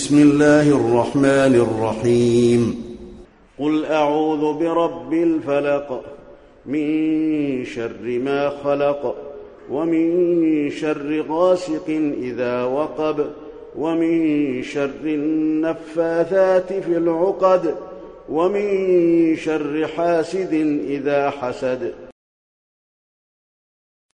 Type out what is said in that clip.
بسم الله الرحمن الرحيم قل أعوذ برب الفلق من شر ما خلق ومن شر غاسق إذا وقب ومن شر النفاثات في العقد ومن شر حاسد إذا حسد